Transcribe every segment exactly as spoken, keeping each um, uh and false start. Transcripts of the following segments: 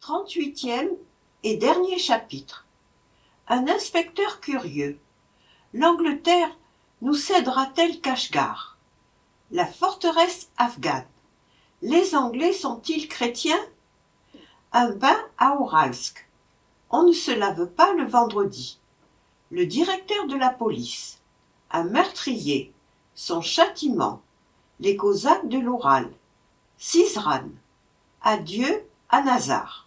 trente-huitième et dernier chapitre. Un inspecteur curieux. L'Angleterre nous cédera-t-elle Kashgar? La forteresse afghane. Les Anglais sont-ils chrétiens? Un bain à Ouralsk. On ne se lave pas le vendredi. Le directeur de la police. Un meurtrier. Son châtiment. Les Cosaques de l'Oural. Sizran. Adieu à Nazar.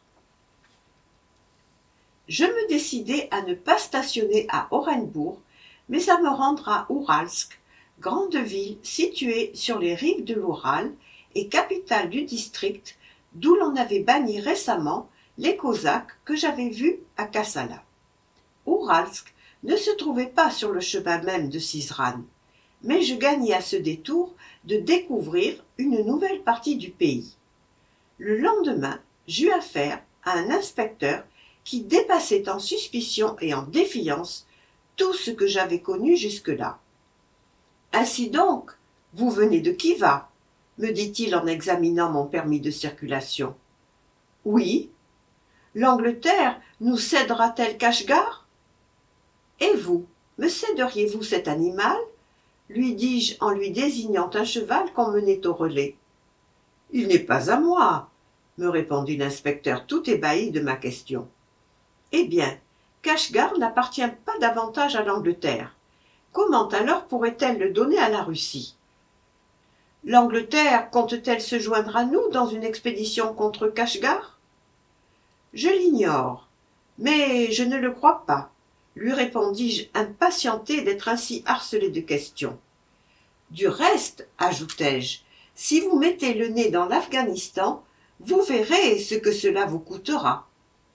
Je me décidai à ne pas stationner à Orenbourg, mais à me rendre à Ouralsk, grande ville située sur les rives de l'Oural et capitale du district d'où l'on avait banni récemment les Cosaques que j'avais vus à Kassala. Ouralsk ne se trouvait pas sur le chemin même de Sizran, mais je gagnai à ce détour de découvrir une nouvelle partie du pays. Le lendemain, j'eus affaire à un inspecteur qui dépassait en suspicion et en défiance tout ce que j'avais connu jusque-là. « Ainsi donc, vous venez de Khiva ?» me dit-il en examinant mon permis de circulation. « Oui. L'Angleterre nous cédera-t-elle Kashgar? Et vous, me céderiez-vous cet animal? Lui dis-je en lui désignant un cheval qu'on menait au relais. « Il n'est pas à moi, » me répondit l'inspecteur tout ébahi de ma question. Eh bien, Kashgar n'appartient pas davantage à l'Angleterre. Comment alors pourrait-elle le donner à la Russie? L'Angleterre compte-t-elle se joindre à nous dans une expédition contre Kashgar? Je l'ignore, mais je ne le crois pas, lui répondis-je impatienté d'être ainsi harcelé de questions. Du reste, ajoutai-je, si vous mettez le nez dans l'Afghanistan, vous verrez ce que cela vous coûtera.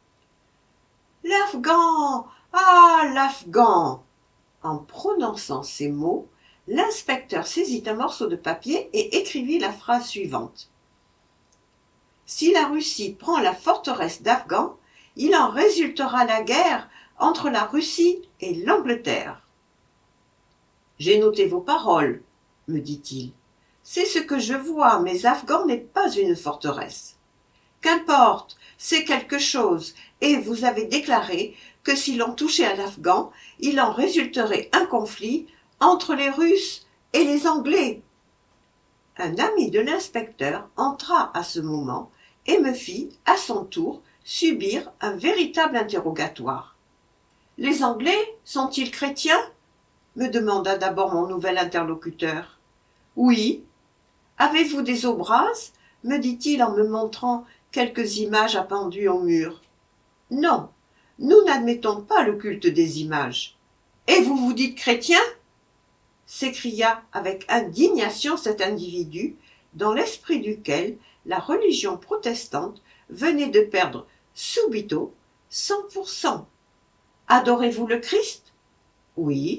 L'Afghan! Ah, l'Afghan! En prononçant ces mots, l'inspecteur saisit un morceau de papier et écrivit la phrase suivante. Si la Russie prend la forteresse d'Afghan, il en résultera la guerre entre la Russie et l'Angleterre. J'ai noté vos paroles, me dit-il. C'est ce que je vois, mais Afghan n'est pas une forteresse. Qu'importe, c'est quelque chose, et vous avez déclaré que si l'on touchait à l'Afghan, il en résulterait un conflit entre les Russes et les Anglais. Un ami de l'inspecteur entra à ce moment et me fit, à son tour, subir un véritable interrogatoire. « Les Anglais sont-ils chrétiens ?» me demanda d'abord mon nouvel interlocuteur. « Oui. »« Avez-vous des obrases ?» me dit-il en me montrant quelques images appendues au mur. « Non, nous n'admettons pas le culte des images. »« Et vous vous dites chrétien ?» s'écria avec indignation cet individu, dans l'esprit duquel la religion protestante venait de perdre subito cent pour cent. « Adorez-vous le Christ ?» ?»« Oui. »«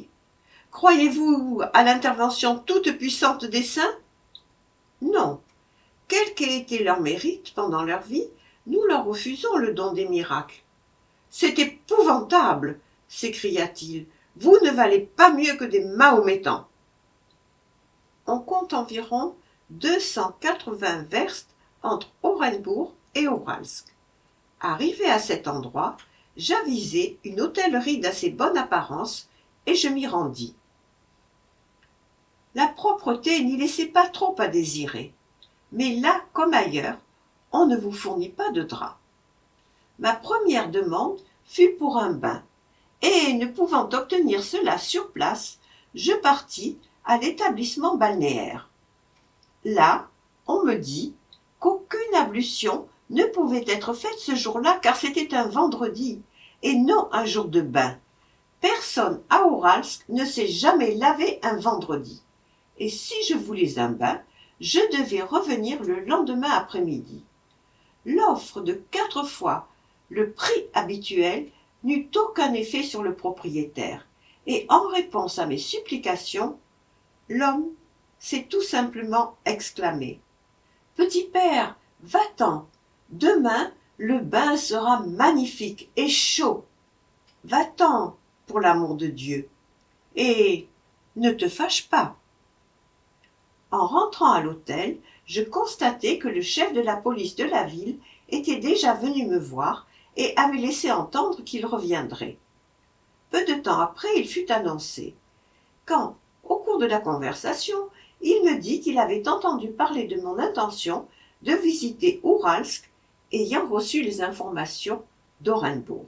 Croyez-vous à l'intervention toute puissante des saints ?» ?»« Non. Quel qu'ait été leur mérite pendant leur vie, nous leur refusons le don des miracles. »« C'est épouvantable !» s'écria-t-il. « Vous ne valez pas mieux que des Mahométans. » On compte environ deux cent quatre-vingts verstes entre Orenbourg et Ouralsk. Arrivé à cet endroit, j'avisai une hôtellerie d'assez bonne apparence et je m'y rendis. La propreté n'y laissait pas trop à désirer, mais là comme ailleurs, on ne vous fournit pas de drap. Ma première demande fut pour un bain, et ne pouvant obtenir cela sur place, je partis à l'établissement balnéaire. Là, on me dit qu'aucune ablution ne pouvait être faite ce jour-là car c'était un vendredi et non un jour de bain. Personne à Ouralsk ne s'est jamais lavé un vendredi. Et si je voulais un bain, je devais revenir le lendemain après-midi. L'offre de quatre fois le prix habituel n'eut aucun effet sur le propriétaire, et en réponse à mes supplications, l'homme s'est tout simplement exclamé. « Petit père, va-t'en, demain le bain sera magnifique et chaud. Va-t'en, pour l'amour de Dieu, et ne te fâche pas. » En rentrant à l'hôtel, je constatai que le chef de la police de la ville était déjà venu me voir et avait laissé entendre qu'il reviendrait. Peu de temps après, il fut annoncé. Quand, au cours de la conversation, il me dit qu'il avait entendu parler de mon intention de visiter Ouralsk, ayant reçu les informations d'Orenbourg.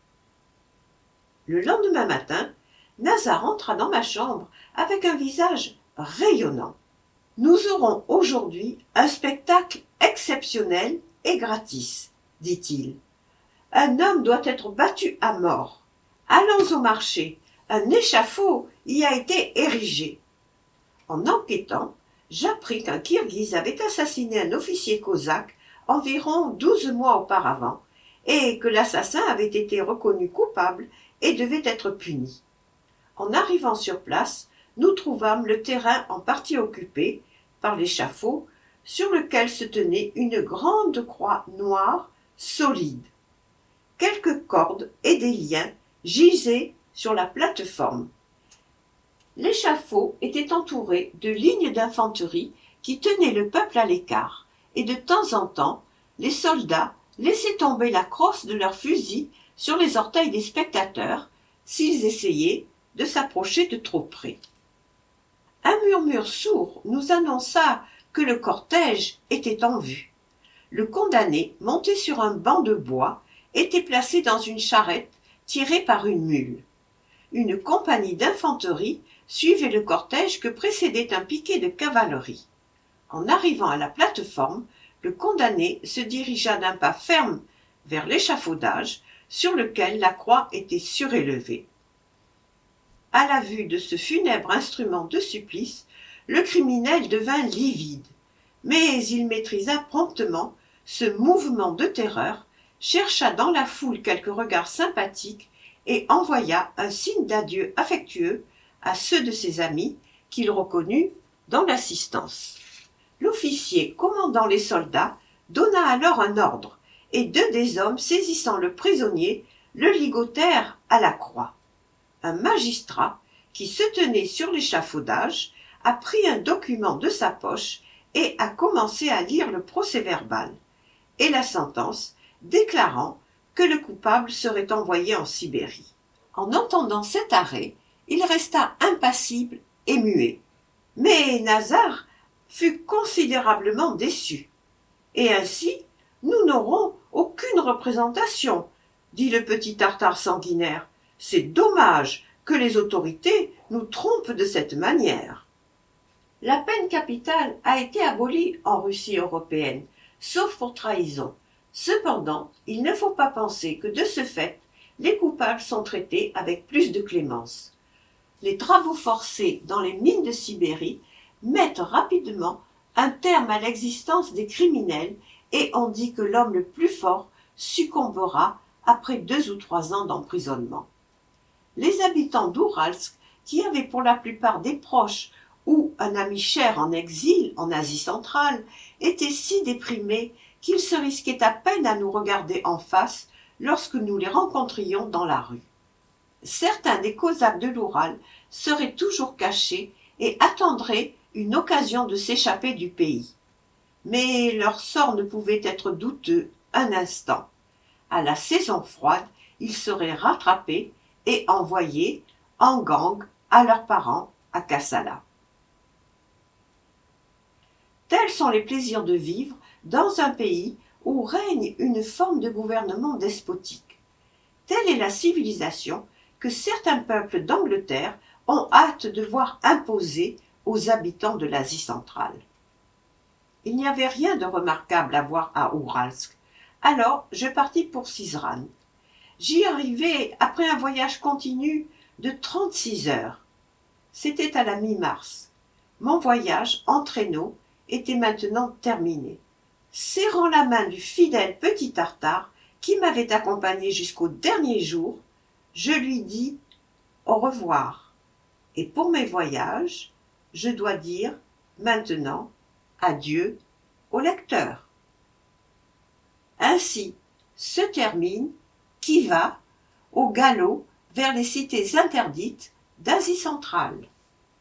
Le lendemain matin, Nazar entra dans ma chambre avec un visage rayonnant. « Nous aurons aujourd'hui un spectacle exceptionnel et gratis, dit-il. Un homme doit être battu à mort. Allons au marché, un échafaud y a été érigé. » En enquêtant, j'appris qu'un Kirghiz avait assassiné un officier cosaque environ douze mois auparavant et que l'assassin avait été reconnu coupable et devait être puni. En arrivant sur place, nous trouvâmes le terrain en partie occupé par l'échafaud sur lequel se tenait une grande croix noire solide. Quelques cordes et des liens gisaient sur la plateforme. L'échafaud était entouré de lignes d'infanterie qui tenaient le peuple à l'écart, et de temps en temps, les soldats laissaient tomber la crosse de leurs fusils sur les orteils des spectateurs s'ils essayaient de s'approcher de trop près. Un murmure sourd nous annonça que le cortège était en vue. Le condamné, monté sur un banc de bois, était placé dans une charrette tirée par une mule. Une compagnie d'infanterie suivait le cortège que précédait un piquet de cavalerie. En arrivant à la plateforme, le condamné se dirigea d'un pas ferme vers l'échafaudage sur lequel la croix était surélevée. À la vue de ce funèbre instrument de supplice, le criminel devint livide, mais il maîtrisa promptement ce mouvement de terreur, chercha dans la foule quelques regards sympathiques et envoya un signe d'adieu affectueux à ceux de ses amis qu'il reconnut dans l'assistance. L'officier commandant les soldats donna alors un ordre, et deux des hommes saisissant le prisonnier le ligotèrent à la croix. Un magistrat, qui se tenait sur l'échafaudage, a pris un document de sa poche et a commencé à lire le procès-verbal et la sentence, déclarant que le coupable serait envoyé en Sibérie. En entendant cet arrêt, il resta impassible et muet. Mais Nazar fut considérablement déçu. « Et ainsi, nous n'aurons aucune représentation, » dit le petit tartare sanguinaire. « C'est dommage que les autorités nous trompent de cette manière. » La peine capitale a été abolie en Russie européenne, sauf pour trahison. Cependant, il ne faut pas penser que de ce fait, les coupables sont traités avec plus de clémence. Les travaux forcés dans les mines de Sibérie mettent rapidement un terme à l'existence des criminels et on dit que l'homme le plus fort succombera après deux ou trois ans d'emprisonnement. Les habitants d'Ouralsk, qui avaient pour la plupart des proches ou un ami cher en exil en Asie centrale, étaient si déprimés qu'ils se risquaient à peine à nous regarder en face lorsque nous les rencontrions dans la rue. Certains des Cosaques de l'Oural seraient toujours cachés et attendraient une occasion de s'échapper du pays. Mais leur sort ne pouvait être douteux un instant. À la saison froide, ils seraient rattrapés et envoyés en gang à leurs parents à Kassala. Tels sont les plaisirs de vivre dans un pays où règne une forme de gouvernement despotique. Telle est la civilisation que certains peuples d'Angleterre ont hâte de voir imposer aux habitants de l'Asie centrale. Il n'y avait rien de remarquable à voir à Ouralsk, alors je partis pour Syzran. J'y arrivai après un voyage continu de trente-six heures. C'était à la mi-mars. Mon voyage en traîneau était maintenant terminé. Serrant la main du fidèle petit tartare qui m'avait accompagné jusqu'au dernier jour, je lui dis au revoir. Et pour mes voyages, je dois dire maintenant adieu au lecteur. Ainsi se termine Qui va au galop vers les cités interdites d'Asie centrale.